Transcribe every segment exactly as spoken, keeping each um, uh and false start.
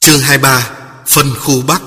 Chương hai mươi ba. Phân khu Bắc.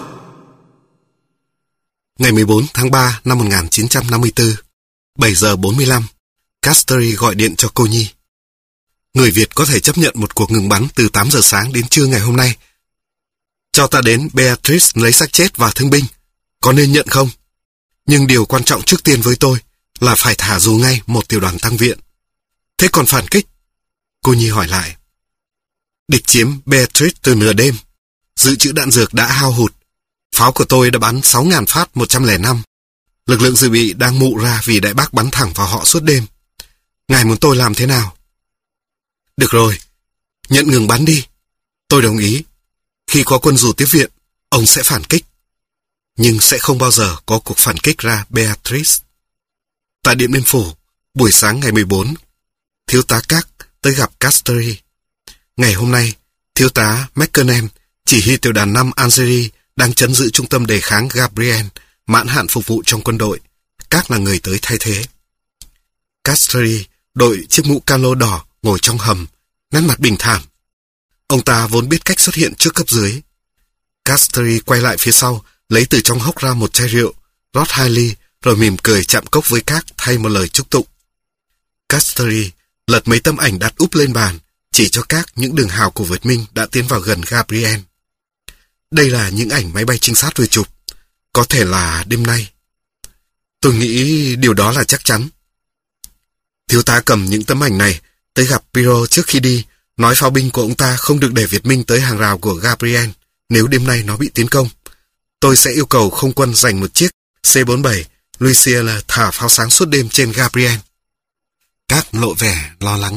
Ngày mười bốn tháng ba năm một nghìn chín trăm năm mươi tư, bảy giờ bốn mươi lăm, Castery gọi điện cho cô Nhi. Người Việt có thể chấp nhận một cuộc ngừng bắn từ tám giờ sáng đến trưa ngày hôm nay. Cho ta đến Beatrice lấy xác chết và thương binh. Có nên nhận không? Nhưng điều quan trọng trước tiên với tôi là phải thả dù ngay một tiểu đoàn tăng viện. Thế còn phản kích? Cô Nhi hỏi lại. Địch chiếm Beatrice từ nửa đêm. Dự trữ đạn dược đã hao hụt. Pháo của tôi đã bắn sáu nghìn phát một trăm lẻ năm. Lực lượng dự bị đang mụ ra vì Đại Bác bắn thẳng vào họ suốt đêm. Ngài muốn tôi làm thế nào? Được rồi, nhận ngừng bắn đi. Tôi đồng ý. Khi có quân dù tiếp viện, ông sẽ phản kích. Nhưng sẽ không bao giờ có cuộc phản kích ra Beatrice. Tại Điện Biên Phủ, buổi sáng ngày mười bốn, Thiếu tá Các tới gặp Castery. Ngày hôm nay, Thiếu tá McConnell, chỉ huy tiểu đoàn năm Algeria, đang trấn giữ trung tâm đề kháng Gabriel, mãn hạn phục vụ trong quân đội. Các là người tới thay thế. Castery đội chiếc mũ calo đỏ, ngồi trong hầm, nét mặt bình thản. Ông ta vốn biết cách xuất hiện trước cấp dưới. Castery quay lại phía sau, lấy từ trong hốc ra một chai rượu, rót hai ly, rồi mỉm cười chạm cốc với Các thay một lời chúc tụng. Castery lật mấy tấm ảnh đặt úp lên bàn, chỉ cho Các những đường hào của Việt Minh đã tiến vào gần Gabriel. Đây là những ảnh máy bay trinh sát vừa chụp. Có thể là đêm nay. Tôi nghĩ điều đó là chắc chắn. Thiếu tá cầm những tấm ảnh này tới gặp Piro trước khi đi, nói pháo binh của ông ta không được để Việt Minh tới hàng rào của Gabriel nếu đêm nay nó bị tiến công. Tôi sẽ yêu cầu không quân dành một chiếc C bốn mươi bảy Lucier thả pháo sáng suốt đêm trên Gabriel. Các lộ vẻ lo lắng.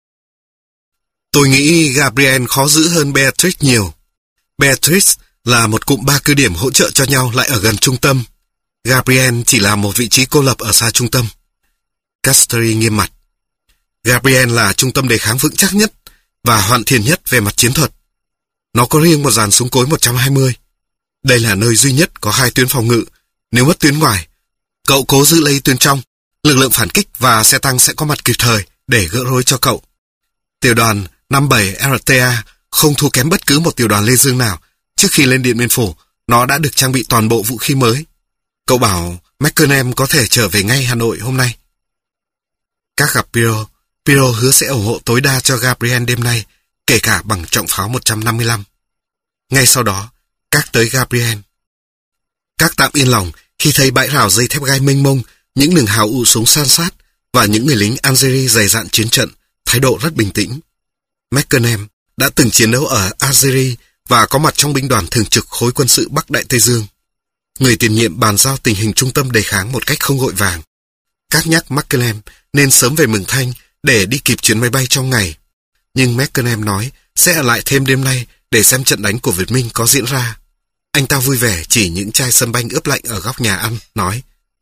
Tôi nghĩ Gabriel khó giữ hơn Beatrice nhiều. Beatrice là một cụm ba cứ điểm hỗ trợ cho nhau lại ở gần trung tâm. Gabriel chỉ là một vị trí cô lập ở xa trung tâm. Castery nghiêm mặt. Gabriel là trung tâm đề kháng vững chắc nhất và hoàn thiện nhất về mặt chiến thuật. Nó có riêng một dàn súng cối một trăm hai mươi. Đây là nơi duy nhất có hai tuyến phòng ngự. Nếu mất tuyến ngoài, cậu cố giữ lấy tuyến trong. Lực lượng phản kích và xe tăng sẽ có mặt kịp thời để gỡ rối cho cậu. Tiểu đoàn năm mươi bảy R T A không thua kém bất cứ một tiểu đoàn Lê Dương nào. Trước khi lên Điện Biên Phủ, nó đã được trang bị toàn bộ vũ khí mới. Cậu bảo McConnell có thể trở về ngay Hà Nội hôm nay. Các gặp Piro. Piro hứa sẽ ủng hộ tối đa cho Gabriel đêm nay, kể cả bằng trọng pháo một trăm năm mươi lăm. Ngay sau đó, Các tới Gabriel. Các tạm yên lòng khi thấy bãi rào dây thép gai mênh mông, những đường hào ụ súng san sát và những người lính Algeria dày dạn chiến trận, thái độ rất bình tĩnh. McConnell đã từng chiến đấu ở Algeria và có mặt trong binh đoàn thường trực khối quân sự Bắc Đại Tây Dương. Người tiền nhiệm bàn giao tình hình trung tâm đề kháng một cách không vội vàng. Các nhắc McConnell nên sớm về Mường Thanh để đi kịp chuyến máy bay trong ngày. Nhưng McConnell nói sẽ ở lại thêm đêm nay để xem trận đánh của Việt Minh có diễn ra. Anh ta vui vẻ chỉ những chai sâm banh ướp lạnh ở góc nhà ăn, nói: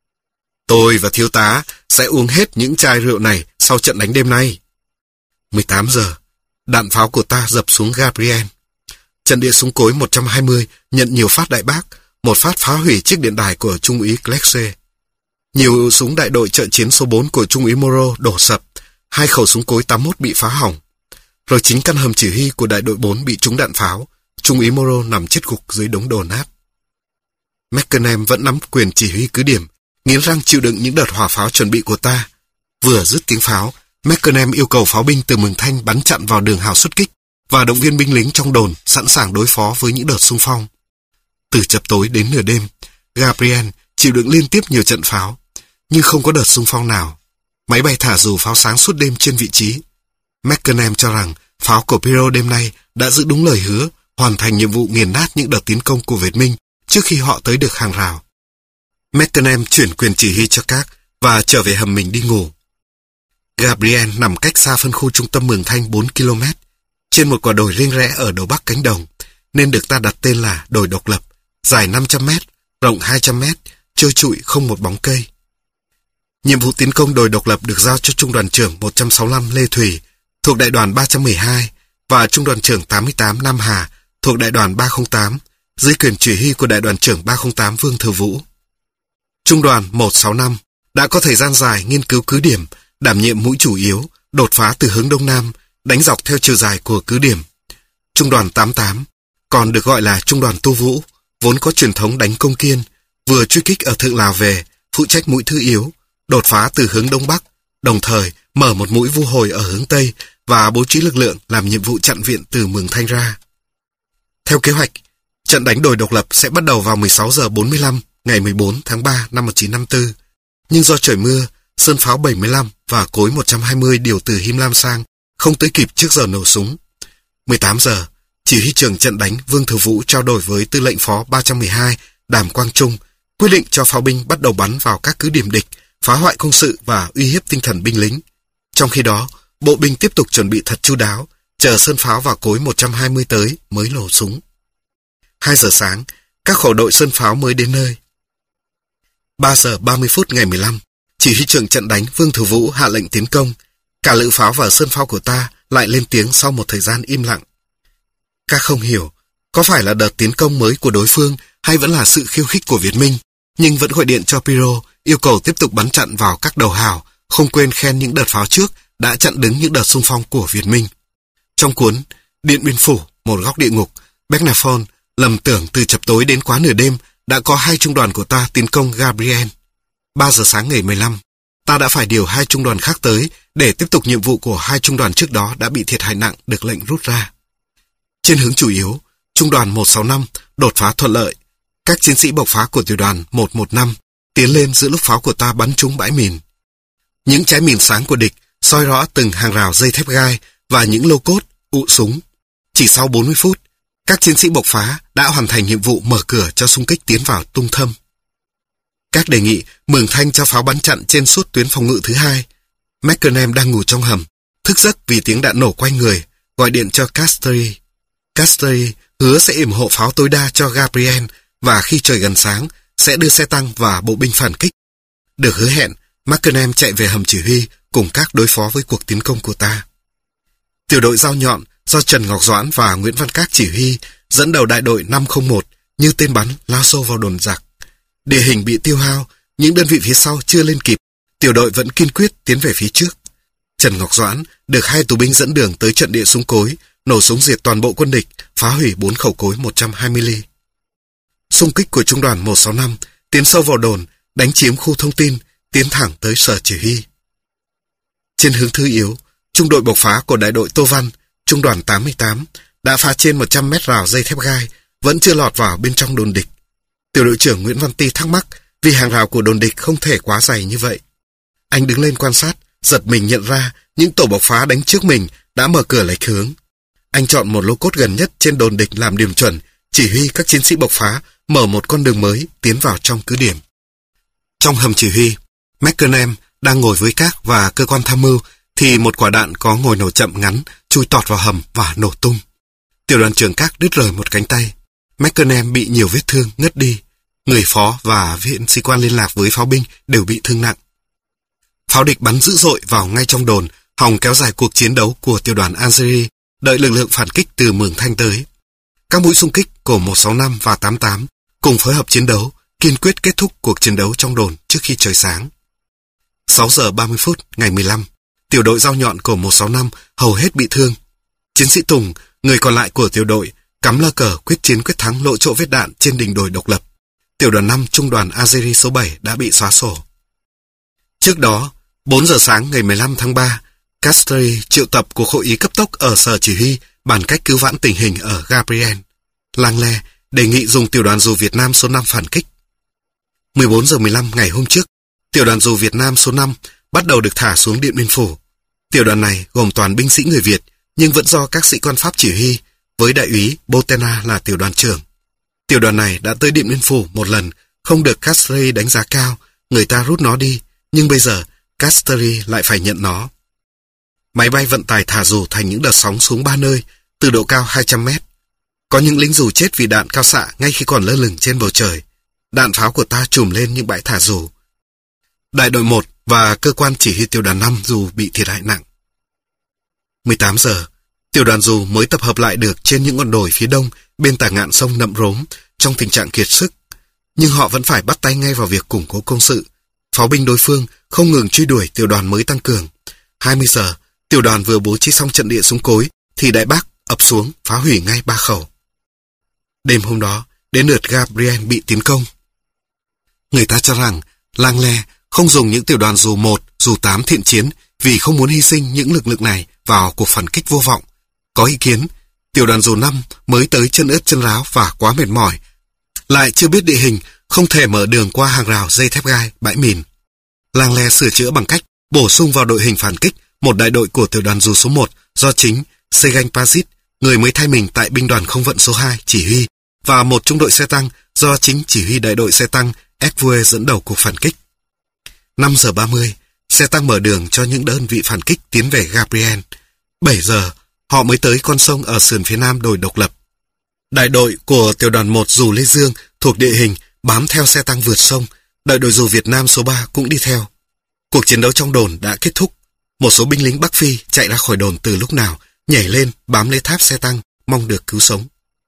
Tôi và thiếu tá sẽ uống hết những chai rượu này sau trận đánh đêm nay. mười tám giờ, đạn pháo của ta dập xuống Gabriel. Trận địa súng cối một trăm hai mươi nhận nhiều phát Đại Bác, một phát phá hủy chiếc điện đài của Trung úy Clexe. Nhiều súng đại đội trợ chiến số bốn của Trung úy Moreau đổ sập, hai khẩu súng cối tám mươi mốt bị phá hỏng. Rồi chính căn hầm chỉ huy của đại đội bốn bị trúng đạn pháo, Trung úy Moreau nằm chết gục dưới đống đổ nát. McConnell vẫn nắm quyền chỉ huy cứ điểm, nghiến răng chịu đựng những đợt hỏa pháo chuẩn bị của ta. Vừa dứt tiếng pháo, McConnell yêu cầu pháo binh từ Mường Thanh bắn chặn vào đường hào xuất kích và động viên binh lính trong đồn sẵn sàng đối phó với những đợt xung phong. Từ chập tối đến nửa đêm, Gabriel chịu đựng liên tiếp nhiều trận pháo, nhưng không có đợt xung phong nào. Máy bay thả dù pháo sáng suốt đêm trên vị trí. McConnell cho rằng pháo của Piro đêm nay đã giữ đúng lời hứa, hoàn thành nhiệm vụ nghiền nát những đợt tiến công của Việt Minh trước khi họ tới được hàng rào. McConnell chuyển quyền chỉ huy cho Các và trở về hầm mình đi ngủ. Gabriel nằm cách xa phân khu trung tâm Mường Thanh bốn ki lô mét, trên một quả đồi riêng rẽ ở đầu bắc cánh đồng, nên được ta đặt tên là đồi độc lập, dài năm trăm mét, rộng hai trăm mét, trơ trụi không một bóng cây. Nhiệm vụ tiến công đồi độc lập được giao cho Trung đoàn trưởng một trăm sáu mươi lăm Lê Thủy, thuộc đại đoàn ba trăm mười hai, và Trung đoàn trưởng tám mươi tám Nam Hà, thuộc đại đoàn ba không tám, dưới quyền chỉ huy của đại đoàn trưởng ba không tám Vương Thừa Vũ. Trung đoàn một sáu năm đã có thời gian dài nghiên cứu cứ điểm, đảm nhiệm mũi chủ yếu, đột phá từ hướng đông nam, đánh dọc theo chiều dài của cứ điểm. Trung đoàn tám tám còn được gọi là Trung đoàn Tu Vũ, vốn có truyền thống đánh công kiên, vừa truy kích ở Thượng Lào về, phụ trách mũi thứ yếu, đột phá từ hướng Đông Bắc, đồng thời mở một mũi vu hồi ở hướng Tây và bố trí lực lượng làm nhiệm vụ chặn viện từ Mường Thanh ra. Theo kế hoạch, trận đánh đồi độc lập sẽ bắt đầu vào mười sáu giờ bốn mươi lăm ngày mười bốn tháng ba năm một nghìn chín trăm năm mươi tư, nhưng do trời mưa, sơn pháo bảy mươi lăm và cối một trăm hai mươi điều từ Him Lam sang không tới kịp trước giờ nổ súng. mười tám giờ, chỉ huy trưởng trận đánh Vương Thừa Vũ trao đổi với tư lệnh phó ba trăm mười hai Đàm Quang Trung, quyết định cho pháo binh bắt đầu bắn vào các cứ điểm địch, phá hoại công sự và uy hiếp tinh thần binh lính. Trong khi đó, bộ binh tiếp tục chuẩn bị thật chu đáo, chờ sơn pháo và cối một trăm hai mươi tới mới nổ súng. hai giờ sáng, các khẩu đội sơn pháo mới đến nơi. ba giờ ba mươi phút ngày mười lăm, chỉ huy trưởng trận đánh Vương Thừa Vũ hạ lệnh tiến công. Cả lựu pháo và sơn pháo của ta lại lên tiếng sau một thời gian im lặng. Các không hiểu, có phải là đợt tiến công mới của đối phương hay vẫn là sự khiêu khích của Việt Minh, nhưng vẫn gọi điện cho Piro yêu cầu tiếp tục bắn chặn vào các đầu hào, không quên khen những đợt pháo trước đã chặn đứng những đợt xung phong của Việt Minh. Trong cuốn Điện Biên Phủ, một góc địa ngục, Bernafon lầm tưởng từ chập tối đến quá nửa đêm đã có hai trung đoàn của ta tiến công Gabriel. ba giờ sáng ngày mười lăm, ta đã phải điều hai trung đoàn khác tới để tiếp tục nhiệm vụ của hai trung đoàn trước đó đã bị thiệt hại nặng được lệnh rút ra. Trên hướng chủ yếu, trung đoàn một sáu năm đột phá thuận lợi. Các chiến sĩ bộc phá của tiểu đoàn một một năm tiến lên giữa lúc pháo của ta bắn trúng bãi mìn. Những trái mìn sáng của địch soi rõ từng hàng rào dây thép gai và những lô cốt, ụ súng. Chỉ sau bốn mươi phút, các chiến sĩ bộc phá đã hoàn thành nhiệm vụ mở cửa cho xung kích tiến vào Tung Thâm. Các đề nghị Mường Thanh cho pháo bắn chặn trên suốt tuyến phòng ngự thứ hai. McConnell đang ngủ trong hầm, thức giấc vì tiếng đạn nổ quanh người, gọi điện cho Castlery. Castlery hứa sẽ ủng hộ pháo tối đa cho Gabriel và khi trời gần sáng sẽ đưa xe tăng và bộ binh phản kích. Được hứa hẹn, McConnell chạy về hầm chỉ huy cùng các đối phó với cuộc tiến công của ta. Tiểu đội dao nhọn do Trần Ngọc Doãn và Nguyễn Văn Các chỉ huy dẫn đầu đại đội năm không một như tên bắn lao sâu vào đồn giặc. Địa hình bị tiêu hao, những đơn vị phía sau chưa lên kịp, tiểu đội vẫn kiên quyết tiến về phía trước. Trần Ngọc Doãn được hai tù binh dẫn đường tới trận địa súng cối, nổ súng diệt toàn bộ quân địch, phá hủy bốn khẩu cối một trăm hai mươi ly. Xung kích của trung đoàn một sáu năm tiến sâu vào đồn, đánh chiếm khu thông tin, tiến thẳng tới sở chỉ huy. Trên hướng thứ yếu, trung đội bộc phá của đại đội Tô Văn, trung đoàn tám mươi tám đã phá trên một trăm mét rào dây thép gai, vẫn chưa lọt vào bên trong đồn địch. Tiểu đội trưởng Nguyễn Văn Ti thắc mắc vì hàng rào của đồn địch không thể quá dày như vậy. Anh đứng lên quan sát, giật mình nhận ra những tổ bộc phá đánh trước mình đã mở cửa lệch hướng. Anh chọn một lô cốt gần nhất trên đồn địch làm điểm chuẩn, chỉ huy các chiến sĩ bộc phá mở một con đường mới tiến vào trong cứ điểm. Trong hầm chỉ huy, McConnell đang ngồi với Các và cơ quan tham mưu thì một quả đạn có ngồi nổ chậm ngắn chui tọt vào hầm và nổ tung. Tiểu đoàn trưởng Các đứt rời một cánh tay. McConnell bị nhiều vết thương, ngất đi. Người phó và viện sĩ quan liên lạc với pháo binh đều bị thương nặng. Pháo địch bắn dữ dội vào ngay trong đồn, hòng kéo dài cuộc chiến đấu của tiểu đoàn Algeria, đợi lực lượng phản kích từ Mường Thanh tới. Các mũi xung kích của một sáu năm và tám tám cùng phối hợp chiến đấu, kiên quyết kết thúc cuộc chiến đấu trong đồn trước khi trời sáng. sáu giờ ba mươi phút ngày mười lăm, tiểu đội dao nhọn của một sáu năm hầu hết bị thương. Chiến sĩ Tùng, người còn lại của tiểu đội, cắm lơ cờ quyết chiến quyết thắng lộ chỗ vết đạn trên đỉnh đồi độc lập. Tiểu đoàn năm trung đoàn Algeria số bảy đã bị xóa sổ. Trước đó, bốn giờ sáng ngày mười lăm tháng ba, Castlery triệu tập cuộc hội ý cấp tốc ở sở chỉ huy bàn cách cứu vãn tình hình ở Gabriel. Langley đề nghị dùng tiểu đoàn dù Việt Nam số năm phản kích. mười bốn giờ mười lăm ngày hôm trước, tiểu đoàn dù Việt Nam số năm bắt đầu được thả xuống Điện Biên Phủ. Tiểu đoàn này gồm toàn binh sĩ người Việt, nhưng vẫn do các sĩ quan Pháp chỉ huy, với đại úy Botena là tiểu đoàn trưởng. Tiểu đoàn này đã tới Điện Biên Phủ một lần, không được Castlery đánh giá cao, người ta rút nó đi, nhưng bây giờ Castlery lại phải nhận nó. Máy bay vận tải thả dù thành những đợt sóng xuống ba nơi, từ độ cao hai trăm mét. Có những lính dù chết vì đạn cao xạ ngay khi còn lơ lửng trên bầu trời. Đạn pháo của ta trùm lên những bãi thả dù. Đại đội một và cơ quan chỉ huy tiểu đoàn năm dù bị thiệt hại nặng. mười tám giờ, tiểu đoàn dù mới tập hợp lại được trên những ngọn đồi phía đông bên tả ngạn sông Nậm Rốm trong tình trạng kiệt sức. Nhưng họ vẫn phải bắt tay ngay vào việc củng cố công sự. Pháo binh đối phương không ngừng truy đuổi tiểu đoàn mới tăng cường. hai mươi giờ, tiểu đoàn vừa bố trí xong trận địa súng cối thì Đại Bác ập xuống phá hủy ngay ba khẩu. Đêm hôm đó, đến lượt Gabriel bị tiến công. Người ta cho rằng Langley không dùng những tiểu đoàn dù một, dù tám thiện chiến vì không muốn hy sinh những lực lượng này vào cuộc phản kích vô vọng. Có ý kiến, tiểu đoàn dù năm mới tới chân ướt chân ráo và quá mệt mỏi, lại chưa biết địa hình, không thể mở đường qua hàng rào dây thép gai, bãi mìn. Langley sửa chữa bằng cách bổ sung vào đội hình phản kích một đại đội của tiểu đoàn dù số một do chính Segan Pazit, người mới thay mình tại binh đoàn không vận số hai, chỉ huy, và một trung đội xe tăng do chính chỉ huy đại đội xe tăng Edvue dẫn đầu cuộc phản kích. năm giờ ba mươi, xe tăng mở đường cho những đơn vị phản kích tiến về Gabriel. bảy giờ, họ mới tới con sông ở sườn phía nam đồi độc lập. Đại đội của tiểu đoàn một dù Lê Dương thuộc địa hình bám theo xe tăng vượt sông, đại đội dù Việt Nam số ba cũng đi theo. Cuộc chiến đấu trong đồn đã kết thúc. Một số binh lính Bắc Phi chạy ra khỏi đồn từ lúc nào, nhảy lên bám lấy tháp xe tăng, mong được cứu sống.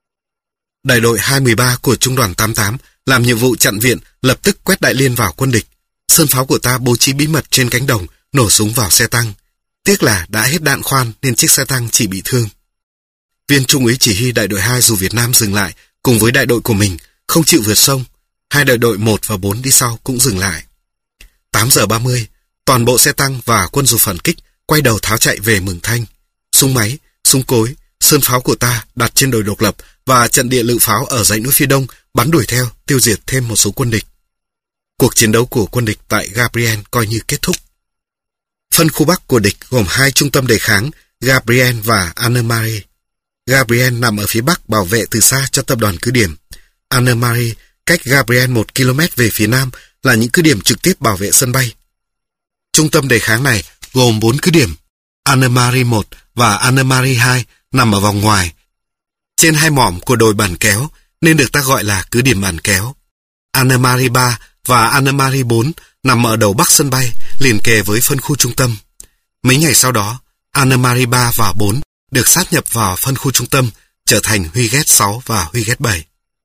Đại đội hai một ba của trung đoàn tám tám làm nhiệm vụ chặn viện, lập tức quét đại liên vào quân địch. Sơn pháo của ta bố trí bí mật trên cánh đồng, nổ súng vào xe tăng. Tiếc là đã hết đạn khoan nên chiếc xe tăng chỉ bị thương. Viên trung úy chỉ huy đại đội hai dù Việt Nam dừng lại cùng với đại đội của mình, không chịu vượt sông. Hai đại đội một và bốn đi sau cũng dừng lại. tám giờ ba mươi, toàn bộ xe tăng và quân dù phản kích quay đầu tháo chạy về Mường Thanh. Súng máy, súng cối, sơn pháo của ta đặt trên đồi độc lập và trận địa lựu pháo ở dãy núi phía đông bắn đuổi theo, tiêu diệt thêm một số quân địch. Cuộc chiến đấu của quân địch tại Gabriel coi như kết thúc. Phân khu Bắc của địch gồm hai trung tâm đề kháng, Gabriel và Annemarie. Gabriel nằm ở phía Bắc bảo vệ từ xa cho tập đoàn cứ điểm. Annemarie cách Gabriel một ki lô mét về phía Nam là những cứ điểm trực tiếp bảo vệ sân bay. Trung tâm đề kháng này gồm bốn cứ điểm. Annemarie một và Annemarie hai nằm ở vòng ngoài, trên hai mỏm của đồi Bản Kéo, nên được ta gọi là cứ điểm Bản Kéo. Annemarie ba và Annemarie bốn nằm ở đầu bắc sân bay, liền kề với phân khu trung tâm. Mấy ngày sau đó, Annemarie ba và bốn được sát nhập vào phân khu trung tâm, trở thành Huy Ghét sáu và Huy Ghét bảy.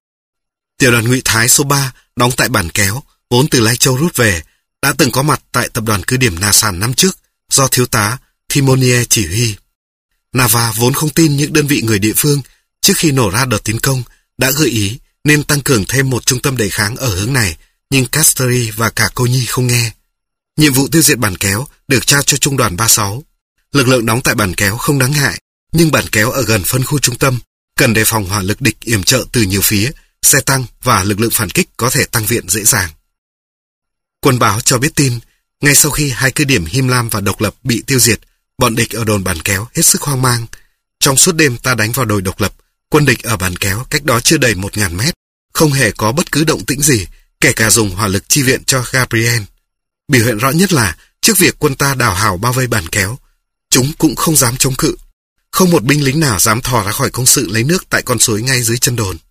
Tiểu đoàn Ngụy Thái số ba đóng tại Bản Kéo, vốn từ Lai Châu rút về, đã từng có mặt tại tập đoàn cứ điểm Nà Sàn năm trước, do thiếu tá Thimonier chỉ huy. Nava vốn không tin những đơn vị người địa phương, trước khi nổ ra đợt tiến công, đã gợi ý nên tăng cường thêm một trung tâm đề kháng ở hướng này, nhưng Castries và cả Cô Nhi không nghe. Nhiệm vụ tiêu diệt Bản Kéo được trao cho trung đoàn ba mươi sáu. Lực lượng đóng tại Bản Kéo không đáng ngại, nhưng Bản Kéo ở gần phân khu trung tâm, cần đề phòng hỏa lực địch yểm trợ từ nhiều phía, xe tăng và lực lượng phản kích có thể tăng viện dễ dàng. Quân báo cho biết tin, ngay sau khi hai cứ điểm Him Lam và Độc Lập bị tiêu diệt, bọn địch ở đồn Bản Kéo hết sức hoang mang. Trong suốt đêm ta đánh vào đồi Độc Lập, quân địch ở Bản Kéo cách đó chưa đầy một nghìn mét, không hề có bất cứ động tĩnh gì, kể cả dùng hỏa lực chi viện cho Gabriel. Biểu hiện rõ nhất là, trước việc quân ta đào hào bao vây Bản Kéo, chúng cũng không dám chống cự. Không một binh lính nào dám thò ra khỏi công sự lấy nước tại con suối ngay dưới chân đồn.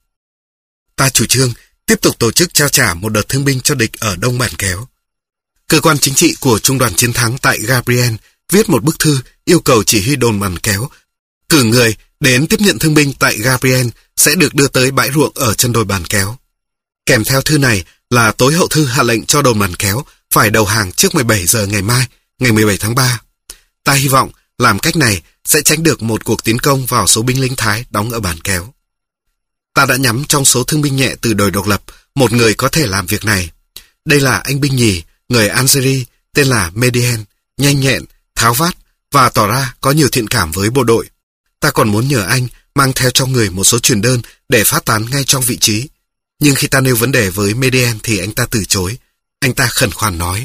Ta chủ trương tiếp tục tổ chức trao trả một đợt thương binh cho địch ở Đông Bản Kéo. Cơ quan chính trị của Trung đoàn Chiến thắng tại Gabriel viết một bức thư yêu cầu chỉ huy đồn Bản Kéo cử người đến tiếp nhận thương binh tại Gabriel sẽ được đưa tới bãi ruộng ở chân đồi Bản Kéo. Kèm theo thư này là tối hậu thư hạ lệnh cho đồn Bản Kéo phải đầu hàng trước mười bảy giờ ngày mai, ngày mười bảy tháng ba. Ta hy vọng làm cách này sẽ tránh được một cuộc tiến công vào số binh lính Thái đóng ở Bản Kéo. Ta đã nhắm trong số thương binh nhẹ từ đồi Độc Lập một người có thể làm việc này. Đây là anh binh nhì, người Algeria, tên là Medien, nhanh nhẹn, tháo vát và tỏ ra có nhiều thiện cảm với bộ đội. Ta còn muốn nhờ anh mang theo trong người một số truyền đơn để phát tán ngay trong vị trí. Nhưng khi ta nêu vấn đề với Medien thì anh ta từ chối. Anh ta khẩn khoản nói: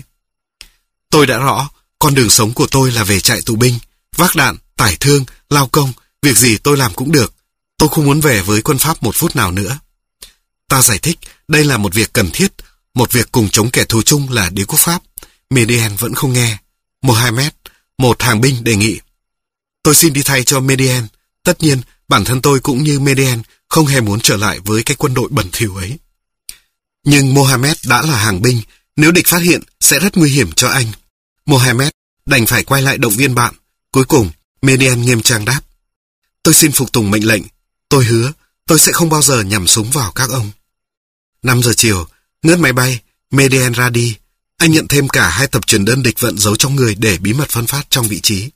Tôi đã rõ, con đường sống của tôi là về trại tù binh, vác đạn, tải thương, lao công, việc gì tôi làm cũng được. Tôi không muốn về với quân Pháp một phút nào nữa. Ta giải thích đây là một việc cần thiết, một việc cùng chống kẻ thù chung là đế quốc Pháp. Medien vẫn không nghe. Mohammed, một hàng binh, đề nghị: Tôi xin đi thay cho Medien. Tất nhiên, bản thân tôi cũng như Medien không hề muốn trở lại với cái quân đội bẩn thỉu ấy. Nhưng Mohammed đã là hàng binh, nếu địch phát hiện sẽ rất nguy hiểm cho anh. Mohammed đành phải quay lại động viên bạn. Cuối cùng, Medien nghiêm trang đáp: Tôi xin phục tùng mệnh lệnh. Tôi hứa, tôi sẽ không bao giờ nhắm súng vào các ông. năm giờ chiều, ngớt máy bay, Medien ra đi. Anh nhận thêm cả hai tập truyền đơn địch vận giấu trong người để bí mật phân phát trong vị trí.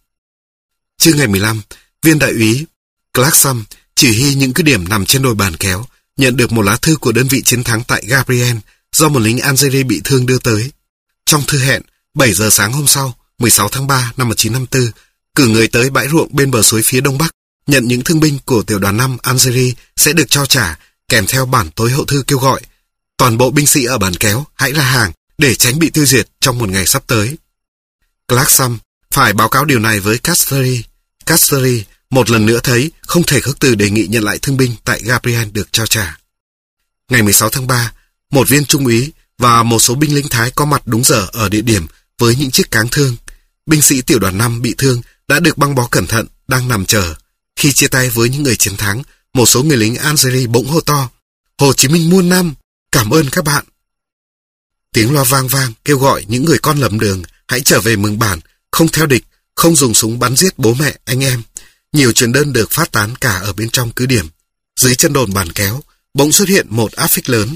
Trưa ngày mười lăm, viên đại úy Clarkson chỉ huy những cứ điểm nằm trên đồi Bản Kéo nhận được một lá thư của đơn vị chiến thắng tại Gabriel do một lính Algeria bị thương đưa tới. Trong thư hẹn, bảy giờ sáng hôm sau, mười sáu tháng ba năm một nghìn chín trăm năm mươi tư, cử người tới bãi ruộng bên bờ suối phía đông bắc, nhận những thương binh của tiểu đoàn năm Algeria sẽ được trao trả, kèm theo bản tối hậu thư kêu gọi toàn bộ binh sĩ ở bàn kéo hãy ra hàng để tránh bị tiêu diệt trong một ngày sắp tới. Clarkson phải báo cáo điều này với Castlery. Castlery một lần nữa thấy không thể khước từ đề nghị nhận lại thương binh tại Gabriel được trao trả. Ngày mười sáu tháng ba, một viên trung úy và một số binh lính Thái có mặt đúng giờ ở địa điểm với những chiếc cáng thương. Binh sĩ tiểu đoàn năm bị thương đã được băng bó cẩn thận, đang nằm chờ. Khi chia tay với những người chiến thắng, một số người lính Algeria bỗng hô to: Hồ Chí Minh muôn năm, cảm ơn các bạn. Tiếng loa vang vang kêu gọi những người con lầm đường hãy trở về mừng bản, không theo địch, không dùng súng bắn giết bố mẹ, anh em. Nhiều truyền đơn được phát tán cả ở bên trong cứ điểm. Dưới chân đồn bàn kéo, bỗng xuất hiện một áp phích lớn.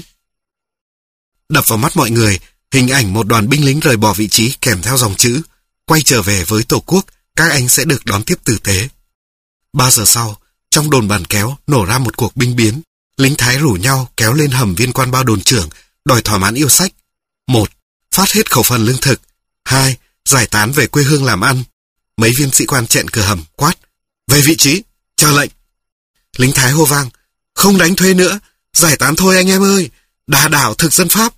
Đập vào mắt mọi người, hình ảnh một đoàn binh lính rời bỏ vị trí kèm theo dòng chữ: quay trở về với Tổ quốc, các anh sẽ được đón tiếp tử tế. Ba giờ sau, trong đồn bàn kéo nổ ra một cuộc binh biến. Lính Thái rủ nhau kéo lên hầm viên quan bao đồn trưởng, đòi thỏa mãn yêu sách. Một, phát hết khẩu phần lương thực. Hai, giải tán về quê hương làm ăn. Mấy viên sĩ quan chẹn cửa hầm quát: về vị trí, chờ lệnh. Lính Thái hô vang: không đánh thuê nữa, giải tán thôi anh em ơi, đà đảo thực dân Pháp.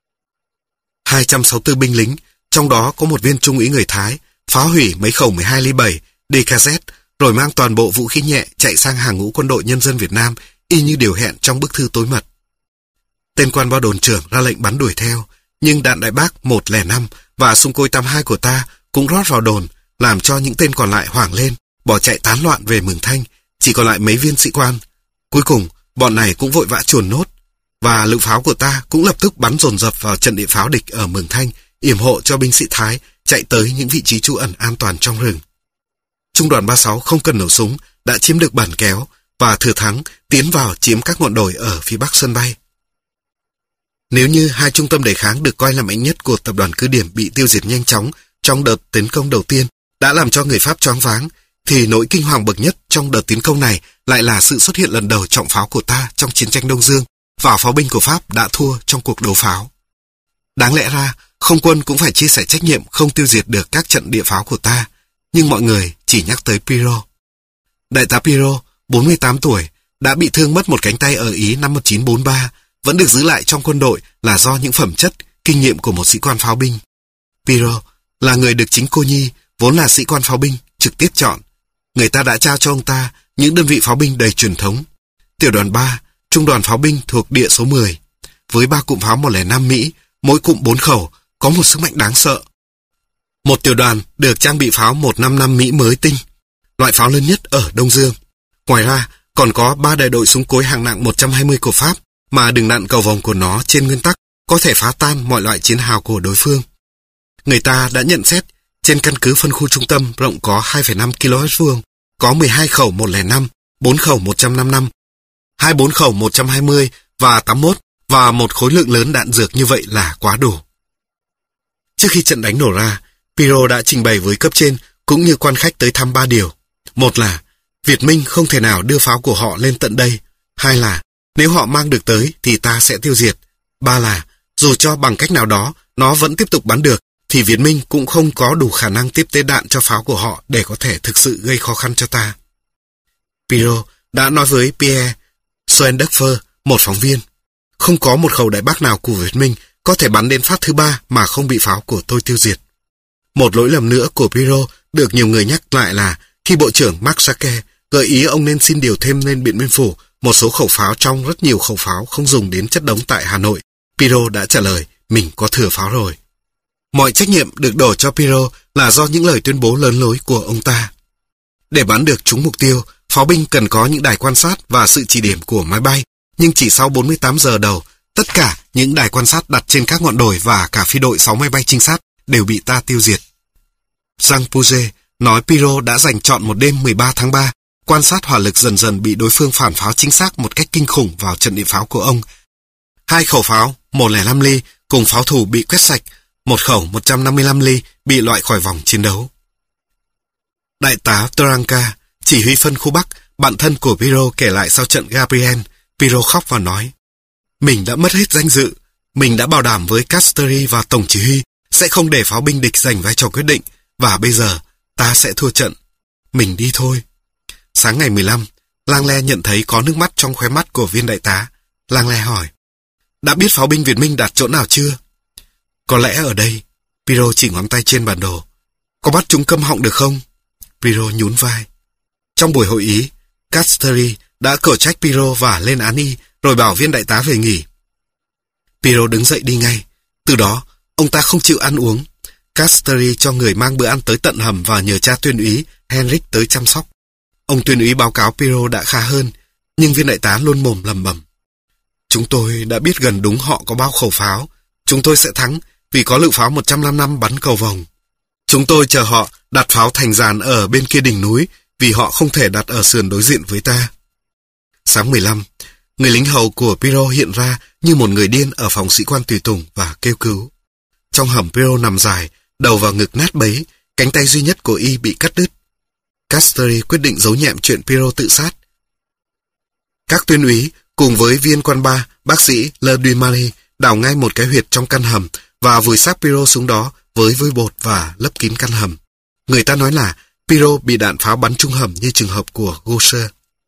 hai trăm sáu mươi tư binh lính, trong đó có một viên trung úy người Thái, phá hủy mấy khẩu mười hai ly bảy đê ca dét, rồi mang toàn bộ vũ khí nhẹ chạy sang hàng ngũ quân đội nhân dân Việt Nam, y như điều hẹn trong bức thư tối mật. Tên quan bao đồn trưởng ra lệnh bắn đuổi theo, nhưng đạn đại bác một không năm và súng cối tám hai của ta cũng rót vào đồn, làm cho những tên còn lại hoảng lên, bỏ chạy tán loạn về Mường Thanh, chỉ còn lại mấy viên sĩ quan. Cuối cùng, bọn này cũng vội vã chuồn nốt, và lựu pháo của ta cũng lập tức bắn dồn dập vào trận địa pháo địch ở Mường Thanh, yểm hộ cho binh sĩ Thái chạy tới những vị trí trú ẩn an toàn trong rừng. Trung đoàn ba mươi sáu không cần nổ súng, đã chiếm được bản kéo và thừa thắng tiến vào chiếm các ngọn đồi ở phía bắc sân bay. Nếu như hai trung tâm đề kháng được coi là mạnh nhất của tập đoàn cứ điểm bị tiêu diệt nhanh chóng trong đợt tấn công đầu tiên đã làm cho người Pháp choáng váng, thì nỗi kinh hoàng bậc nhất trong đợt tiến công này lại là sự xuất hiện lần đầu trọng pháo của ta trong chiến tranh Đông Dương, và pháo binh của Pháp đã thua trong cuộc đấu pháo. Đáng lẽ ra, không quân cũng phải chia sẻ trách nhiệm không tiêu diệt được các trận địa pháo của ta, nhưng mọi người chỉ nhắc tới Pirot. Đại tá Pirot, bốn mươi tám tuổi, đã bị thương mất một cánh tay ở Ý năm một nghìn chín trăm bốn mươi ba, vẫn được giữ lại trong quân đội là do những phẩm chất, kinh nghiệm của một sĩ quan pháo binh. Pirot là người được chính cô Nhi, vốn là sĩ quan pháo binh, trực tiếp chọn. Người ta đã trao cho ông ta những đơn vị pháo binh đầy truyền thống. Tiểu đoàn ba, trung đoàn pháo binh thuộc địa số mười, với ba cụm pháo một không năm Mỹ, mỗi cụm bốn khẩu, có một sức mạnh đáng sợ. Một tiểu đoàn được trang bị pháo một trăm năm mươi lăm Mỹ mới tinh, loại pháo lớn nhất ở Đông Dương. Ngoài ra, còn có ba đại đội súng cối hạng nặng một trăm hai mươi của Pháp, mà đường đạn cầu vòng của nó trên nguyên tắc có thể phá tan mọi loại chiến hào của đối phương. Người ta đã nhận xét, trên căn cứ phân khu trung tâm rộng có hai phẩy năm ki lô mét vuông, có mười hai khẩu một không năm, bốn khẩu một trăm năm mươi lăm, hai mươi bốn khẩu một trăm hai mươi và tám mươi mốt, và một khối lượng lớn đạn dược như vậy là quá đủ. Trước khi trận đánh nổ ra, Pirot đã trình bày với cấp trên cũng như quan khách tới thăm ba điều. Một là Việt Minh không thể nào đưa pháo của họ lên tận đây. Hai là nếu họ mang được tới thì ta sẽ tiêu diệt. Ba là dù cho bằng cách nào đó nó vẫn tiếp tục bắn được thì Việt Minh cũng không có đủ khả năng tiếp tế đạn cho pháo của họ để có thể thực sự gây khó khăn cho ta. Pirot đã nói với Pierre Schoendoerfer, một phóng viên: không có một khẩu đại bác nào của Việt Minh có thể bắn đến phát thứ ba mà không bị pháo của tôi tiêu diệt. Một lỗi lầm nữa của Pirot được nhiều người nhắc lại là khi Bộ trưởng Marc Jacquet gợi ý ông nên xin điều thêm lên Điện Biên Phủ một số khẩu pháo trong rất nhiều khẩu pháo không dùng đến chất đống tại Hà Nội, Pirot đã trả lời mình có thừa pháo rồi. Mọi trách nhiệm được đổ cho Pirot là do những lời tuyên bố lớn lối của ông ta. Để bắn được trúng mục tiêu, pháo binh cần có những đài quan sát và sự chỉ điểm của máy bay, nhưng chỉ sau bốn mươi tám giờ đầu, tất cả những đài quan sát đặt trên các ngọn đồi và cả phi đội sáu máy bay trinh sát đều bị ta tiêu diệt. Jean Pouget nói Pirot đã dành trọn một đêm mười ba tháng ba, quan sát hỏa lực dần dần bị đối phương phản pháo chính xác một cách kinh khủng vào trận địa pháo của ông. Hai khẩu pháo một không năm ly cùng pháo thủ bị quét sạch, một khẩu một trăm năm mươi lăm ly bị loại khỏi vòng chiến đấu. Đại tá Taranka, chỉ huy phân khu Bắc, bạn thân của Pirot kể lại sau trận Gabriel, Pirro khóc và nói, mình đã mất hết danh dự, mình đã bảo đảm với Castelli và tổng chỉ huy sẽ không để pháo binh địch giành vai trò quyết định, và bây giờ ta sẽ thua trận. Mình đi thôi. Sáng ngày mười lăm, Langley nhận thấy có nước mắt trong khóe mắt của viên đại tá. Langley hỏi, đã biết pháo binh Việt Minh đặt chỗ nào chưa? Có lẽ ở đây. Pirro chỉ ngón tay trên bản đồ. Có bắt chúng câm họng được không? Pirro nhún vai. Trong buổi hội ý, Castelli đã cở trách Pirro và lên án y, rồi bảo viên đại tá về nghỉ. Pirro đứng dậy đi ngay. Từ đó, ông ta không chịu ăn uống. Castelli cho người mang bữa ăn tới tận hầm và nhờ cha tuyên úy Henrik tới chăm sóc. Ông tuyên úy báo cáo Pirro đã khá hơn, nhưng viên đại tá luôn mồm lẩm bẩm. Chúng tôi đã biết gần đúng họ có bao khẩu pháo. Chúng tôi sẽ thắng vì có lựu pháo một trăm lăm năm bắn cầu vòng. Chúng tôi chờ họ đặt pháo thành dàn ở bên kia đỉnh núi vì họ không thể đặt ở sườn đối diện với ta. Sáng mười lăm, người lính hầu của Pirro hiện ra như một người điên ở phòng sĩ quan tùy tùng và kêu cứu. Trong hầm, Pirro nằm dài, đầu vào ngực nát bấy, cánh tay duy nhất của y bị cắt đứt. Castelli quyết định giấu nhẹm chuyện Pirro tự sát. Các tuyên úy cùng với viên quan ba, bác sĩ Le Dumarie đào ngay một cái huyệt trong căn hầm và vùi xác Pirro xuống đó với vôi bột và lấp kín căn hầm. Người ta nói là Pirro bị đạn pháo bắn trúng hầm như trường hợp của Gaucher.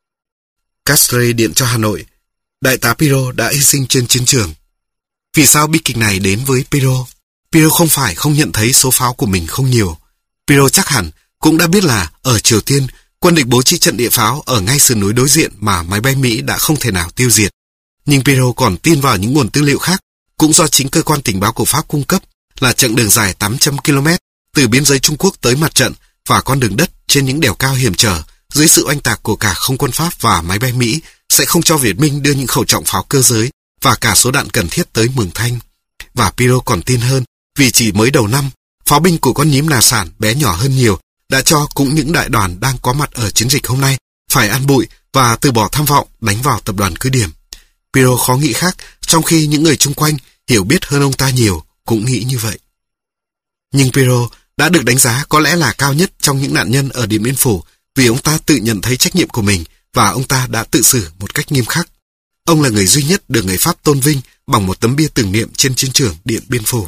Castelli điện cho Hà Nội. Đại tá Pirro đã hy sinh trên chiến trường. Vì sao bi kịch này đến với Pirro? Pirro không phải không nhận thấy số pháo của mình không nhiều. Pirro chắc hẳn cũng đã biết là ở Triều Tiên, quân địch bố trí trận địa pháo ở ngay sườn núi đối diện mà máy bay Mỹ đã không thể nào tiêu diệt. Nhưng Pirro còn tin vào những nguồn tư liệu khác, cũng do chính cơ quan tình báo của Pháp cung cấp, là chặng đường dài tám trăm ki lô mét từ biên giới Trung Quốc tới mặt trận và con đường đất trên những đèo cao hiểm trở dưới sự oanh tạc của cả không quân Pháp và máy bay Mỹ sẽ không cho Việt Minh đưa những khẩu trọng pháo cơ giới và cả số đạn cần thiết tới Mường Thanh. Và Pirro còn tin hơn vì chỉ mới đầu năm, pháo binh của con nhím nà sản bé nhỏ hơn nhiều đã cho cũng những đại đoàn đang có mặt ở chiến dịch hôm nay phải ăn bụi và từ bỏ tham vọng đánh vào tập đoàn cứ điểm. Pirro khó nghĩ khác, trong khi những người chung quanh hiểu biết hơn ông ta nhiều cũng nghĩ như vậy. Nhưng Pirro đã được đánh giá có lẽ là cao nhất trong những nạn nhân ở Điện Biên Phủ vì ông ta tự nhận thấy trách nhiệm của mình và ông ta đã tự xử một cách nghiêm khắc. Ông là người duy nhất được người Pháp tôn vinh bằng một tấm bia tưởng niệm trên chiến trường Điện Biên Phủ.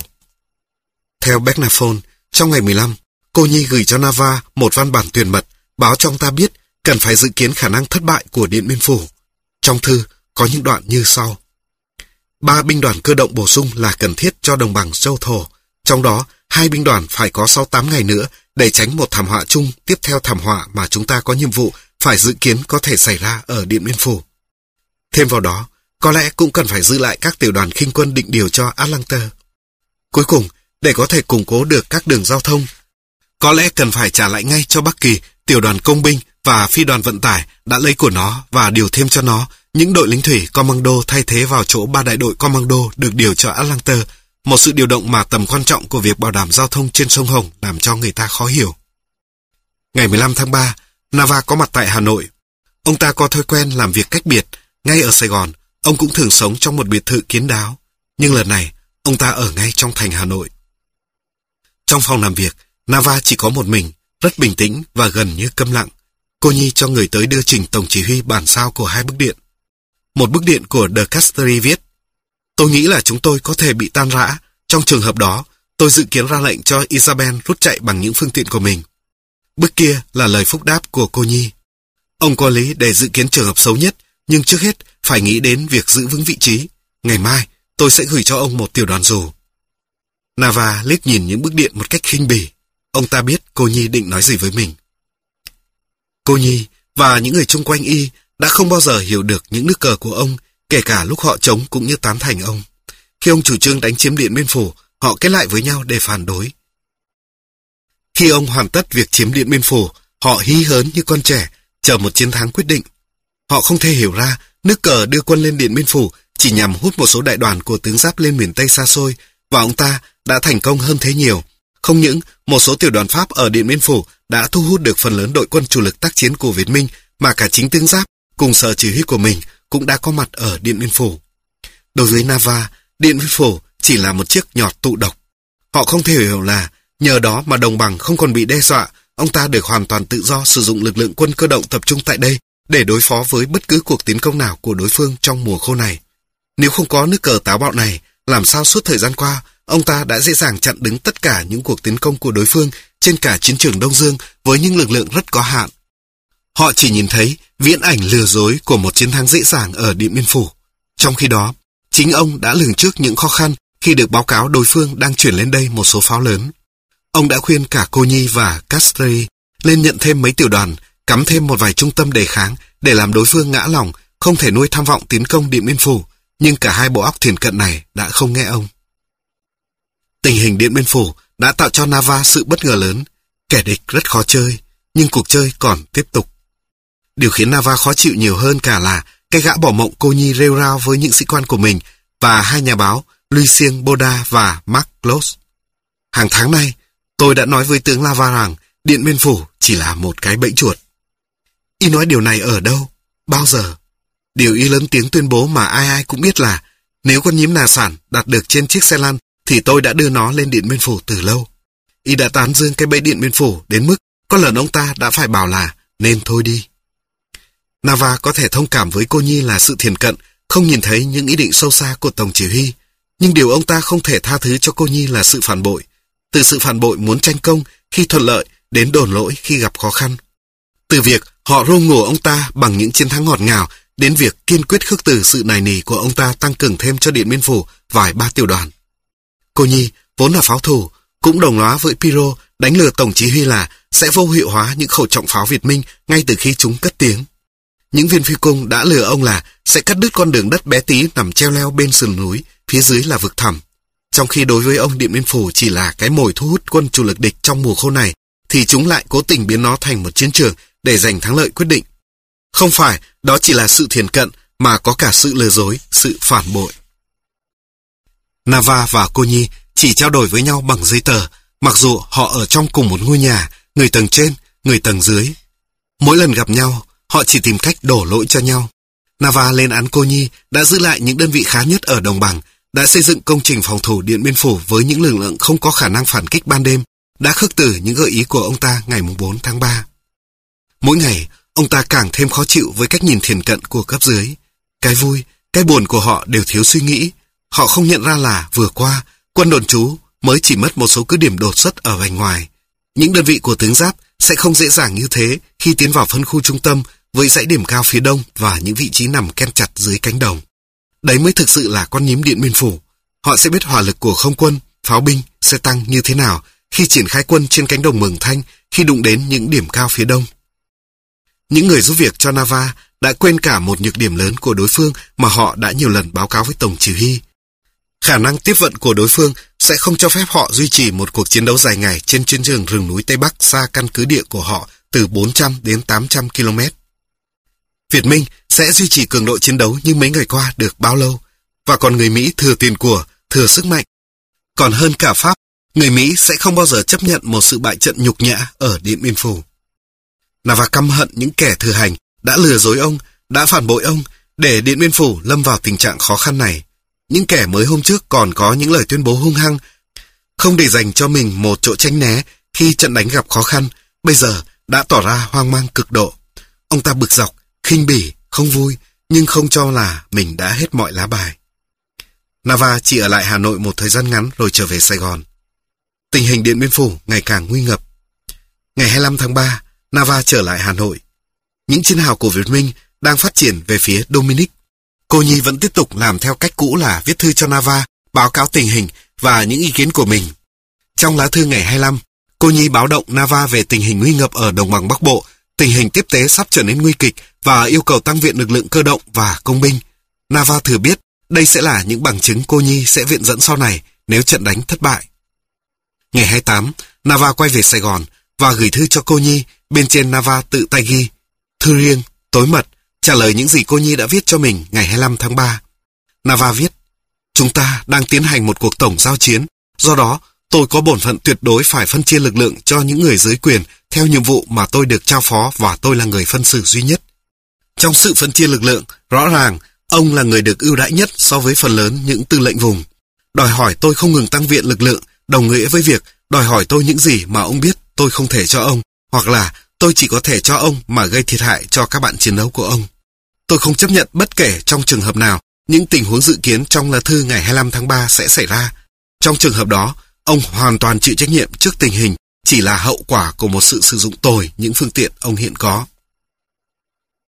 Theo Bernafon, trong ngày mười lăm, cô Nhi gửi cho Nava một văn bản tuyển mật báo cho ông ta biết cần phải dự kiến khả năng thất bại của Điện Biên Phủ. Trong thư có những đoạn như sau. Ba binh đoàn cơ động bổ sung là cần thiết cho đồng bằng châu thổ, trong đó hai binh đoàn phải có sau tám ngày nữa để tránh một thảm họa chung tiếp theo thảm họa mà chúng ta có nhiệm vụ phải dự kiến có thể xảy ra ở Điện Biên Phủ. Thêm vào đó, có lẽ cũng cần phải giữ lại các tiểu đoàn khinh quân định điều cho Atlanta. Cuối cùng, để có thể củng cố được các đường giao thông, có lẽ cần phải trả lại ngay cho Bắc Kỳ tiểu đoàn công binh và phi đoàn vận tải đã lấy của nó và điều thêm cho nó những đội lính thủy commando thay thế vào chỗ ba đại đội commando được điều cho Atlanta, một sự điều động mà tầm quan trọng của việc bảo đảm giao thông trên sông Hồng làm cho người ta khó hiểu. Ngày mười lăm tháng ba, Nava có mặt tại Hà Nội. Ông ta có thói quen làm việc cách biệt. Ngay ở Sài Gòn, ông cũng thường sống trong một biệt thự kín đáo. Nhưng lần này, ông ta ở ngay trong thành Hà Nội. Trong phòng làm việc, Nava chỉ có một mình, rất bình tĩnh và gần như câm lặng. Cô Nhi cho người tới đưa trình tổng chỉ huy bản sao của hai bức điện. Một bức điện của De Castelli viết: Tôi nghĩ là chúng tôi có thể bị tan rã. Trong trường hợp đó, tôi dự kiến ra lệnh cho Isabel rút chạy bằng những phương tiện của mình. Bức kia là lời phúc đáp của cô Nhi. Ông có lý để dự kiến trường hợp xấu nhất, nhưng trước hết phải nghĩ đến việc giữ vững vị trí. Ngày mai, tôi sẽ gửi cho ông một tiểu đoàn dù. Nava liếc nhìn những bức điện một cách khinh bỉ. Ông ta biết cô Nhi định nói gì với mình. Cô Nhi và những người chung quanh y đã không bao giờ hiểu được những nước cờ của ông, kể cả lúc họ chống cũng như tán thành ông. Khi ông chủ trương đánh chiếm Điện Biên Phủ, họ kết lại với nhau để phản đối. Khi ông hoàn tất việc chiếm Điện Biên Phủ, họ hí hớn như con trẻ, chờ một chiến thắng quyết định. Họ không thể hiểu ra nước cờ đưa quân lên Điện Biên Phủ chỉ nhằm hút một số đại đoàn của tướng Giáp lên miền Tây xa xôi, và ông ta đã thành công hơn thế nhiều. Không những một số tiểu đoàn Pháp ở Điện Biên Phủ đã thu hút được phần lớn đội quân chủ lực tác chiến của Việt Minh, mà cả chính tướng Giáp cùng sở chỉ huy của mình cũng đã có mặt ở Điện Biên Phủ. Đối với Nava, Điện Biên Phủ chỉ là một chiếc nhọt tụ độc. Họ không thể hiểu là nhờ đó mà đồng bằng không còn bị đe dọa, ông ta được hoàn toàn tự do sử dụng lực lượng quân cơ động tập trung tại đây để đối phó với bất cứ cuộc tiến công nào của đối phương trong mùa khô này. Nếu không có nước cờ táo bạo này, làm sao suốt thời gian qua, ông ta đã dễ dàng chặn đứng tất cả những cuộc tiến công của đối phương trên cả chiến trường Đông Dương với những lực lượng rất có hạn. Họ chỉ nhìn thấy viễn ảnh lừa dối của một chiến thắng dễ dàng ở Điện Biên Phủ. Trong khi đó, chính ông đã lường trước những khó khăn khi được báo cáo đối phương đang chuyển lên đây một số pháo lớn. Ông đã khuyên cả Cô Nhi và Castries lên nhận thêm mấy tiểu đoàn, cắm thêm một vài trung tâm đề kháng để làm đối phương ngã lòng, không thể nuôi tham vọng tiến công Điện Biên Phủ, nhưng cả hai bộ óc thiền cận này đã không nghe ông. Tình hình Điện Biên Phủ đã tạo cho Nava sự bất ngờ lớn. Kẻ địch rất khó chơi, nhưng cuộc chơi còn tiếp tục. Điều khiến Nava khó chịu nhiều hơn cả là cái gã bỏ mộng Cô Nhi rêu rao với những sĩ quan của mình và hai nhà báo Lucien Boda và Marc Clos. Hàng tháng nay, tôi đã nói với tướng Nava rằng Điện Biên Phủ chỉ là một cái bẫy chuột. Y nói điều này ở đâu? Bao giờ? Điều y lớn tiếng tuyên bố mà ai ai cũng biết là nếu con nhím nà sản đặt được trên chiếc xe lăn thì tôi đã đưa nó lên Điện Biên Phủ từ lâu. Y đã tán dương cái bẫy Điện Biên Phủ đến mức có lần ông ta đã phải bảo là nên thôi đi. Nava có thể thông cảm với Cô Nhi là sự thiền cận, không nhìn thấy những ý định sâu xa của Tổng chỉ huy. Nhưng điều ông ta không thể tha thứ cho Cô Nhi là sự phản bội. Từ sự phản bội muốn tranh công khi thuận lợi đến đồn lỗi khi gặp khó khăn. Từ việc họ rô ngổ ông ta bằng những chiến thắng ngọt ngào đến việc kiên quyết khước từ sự nài nỉ của ông ta tăng cường thêm cho Điện Biên Phủ vài ba tiểu đoàn. Cô Nhi, vốn là pháo thủ, cũng đồng lõa với Piro đánh lừa Tổng chỉ huy là sẽ vô hiệu hóa những khẩu trọng pháo Việt Minh ngay từ khi chúng cất tiếng. Những viên phi công đã lừa ông là sẽ cắt đứt con đường đất bé tí nằm treo leo bên sườn núi, phía dưới là vực thẳm. Trong khi đối với ông Điện Biên Phủ chỉ là cái mồi thu hút quân chủ lực địch trong mùa khô này, thì chúng lại cố tình biến nó thành một chiến trường để giành thắng lợi quyết định. Không phải đó chỉ là sự thiền cận mà có cả sự lừa dối, sự phản bội. Nava và Cô Nhi chỉ trao đổi với nhau bằng giấy tờ, mặc dù họ ở trong cùng một ngôi nhà, người tầng trên, người tầng dưới. Mỗi lần gặp nhau, họ chỉ tìm cách đổ lỗi cho nhau. Nava lên án Cô Nhi đã giữ lại những đơn vị khá nhất ở đồng bằng, đã xây dựng công trình phòng thủ Điện Biên Phủ với những lực lượng không có khả năng phản kích ban đêm, đã khước từ những gợi ý của ông ta ngày bốn tháng ba. Mỗi ngày, ông ta càng thêm khó chịu với cách nhìn thiền cận của cấp dưới. Cái vui, cái buồn của họ đều thiếu suy nghĩ. Họ không nhận ra là vừa qua, quân đồn trú mới chỉ mất một số cứ điểm đột xuất ở vành ngoài. Những đơn vị của tướng Giáp sẽ không dễ dàng như thế khi tiến vào phân khu trung tâm với dãy điểm cao phía đông và những vị trí nằm ken chặt dưới cánh đồng. Đấy mới thực sự là con nhím Điện Biên Phủ. Họ sẽ biết hỏa lực của không quân, pháo binh, xe tăng như thế nào khi triển khai quân trên cánh đồng Mường Thanh khi đụng đến những điểm cao phía đông. Những người giúp việc cho Nava đã quên cả một nhược điểm lớn của đối phương mà họ đã nhiều lần báo cáo với Tổng chỉ huy. Khả năng tiếp vận của đối phương sẽ không cho phép họ duy trì một cuộc chiến đấu dài ngày trên chiến trường rừng núi Tây Bắc xa căn cứ địa của họ từ bốn trăm đến tám trăm ki lô mét. Việt Minh sẽ duy trì cường độ chiến đấu như mấy ngày qua được bao lâu, và còn người Mỹ thừa tiền của, thừa sức mạnh. Còn hơn cả Pháp, người Mỹ sẽ không bao giờ chấp nhận một sự bại trận nhục nhã ở Điện Biên Phủ. Nava căm hận những kẻ thừa hành đã lừa dối ông, đã phản bội ông để Điện Biên Phủ lâm vào tình trạng khó khăn này. Những kẻ mới hôm trước còn có những lời tuyên bố hung hăng, không để dành cho mình một chỗ tránh né khi trận đánh gặp khó khăn, bây giờ đã tỏ ra hoang mang cực độ. Ông ta bực dọc, khinh bỉ, không vui, nhưng không cho là mình đã hết mọi lá bài. Nava chỉ ở lại Hà Nội một thời gian ngắn rồi trở về Sài Gòn. Tình hình Điện Biên Phủ ngày càng nguy ngập. Ngày hai mươi lăm tháng ba, Nava trở lại Hà Nội. Những chiến hào của Việt Minh đang phát triển về phía Dominic. Cô Nhi vẫn tiếp tục làm theo cách cũ là viết thư cho Nava, báo cáo tình hình và những ý kiến của mình. Trong lá thư ngày hai mươi lăm, Cô Nhi báo động Nava về tình hình nguy ngập ở đồng bằng Bắc Bộ, tình hình tiếp tế sắp trở nên nguy kịch và yêu cầu tăng viện lực lượng cơ động và công binh. Nava thừa biết đây sẽ là những bằng chứng Cô Nhi sẽ viện dẫn sau này nếu trận đánh thất bại. Ngày hai mươi tám, Nava quay về Sài Gòn và gửi thư cho Cô Nhi, bên trên Nava tự tay ghi. Thư riêng, tối mật, trả lời những gì Cô Nhi đã viết cho mình ngày hai mươi lăm tháng ba. Nava viết: Chúng ta đang tiến hành một cuộc tổng giao chiến, do đó tôi có bổn phận tuyệt đối phải phân chia lực lượng cho những người dưới quyền theo nhiệm vụ mà tôi được trao phó và tôi là người phân xử duy nhất. Trong sự phân chia lực lượng, rõ ràng ông là người được ưu đãi nhất so với phần lớn những tư lệnh vùng. Đòi hỏi tôi không ngừng tăng viện lực lượng đồng nghĩa với việc đòi hỏi tôi những gì mà ông biết tôi không thể cho ông, hoặc là Tôi chỉ có thể cho ông mà gây thiệt hại cho các bạn chiến đấu của ông. Tôi không chấp nhận bất kể trong trường hợp nào những tình huống dự kiến trong lá thư ngày hai mươi lăm tháng ba sẽ xảy ra. Trong trường hợp đó, ông hoàn toàn chịu trách nhiệm trước tình hình chỉ là hậu quả của một sự sử dụng tồi những phương tiện ông hiện có.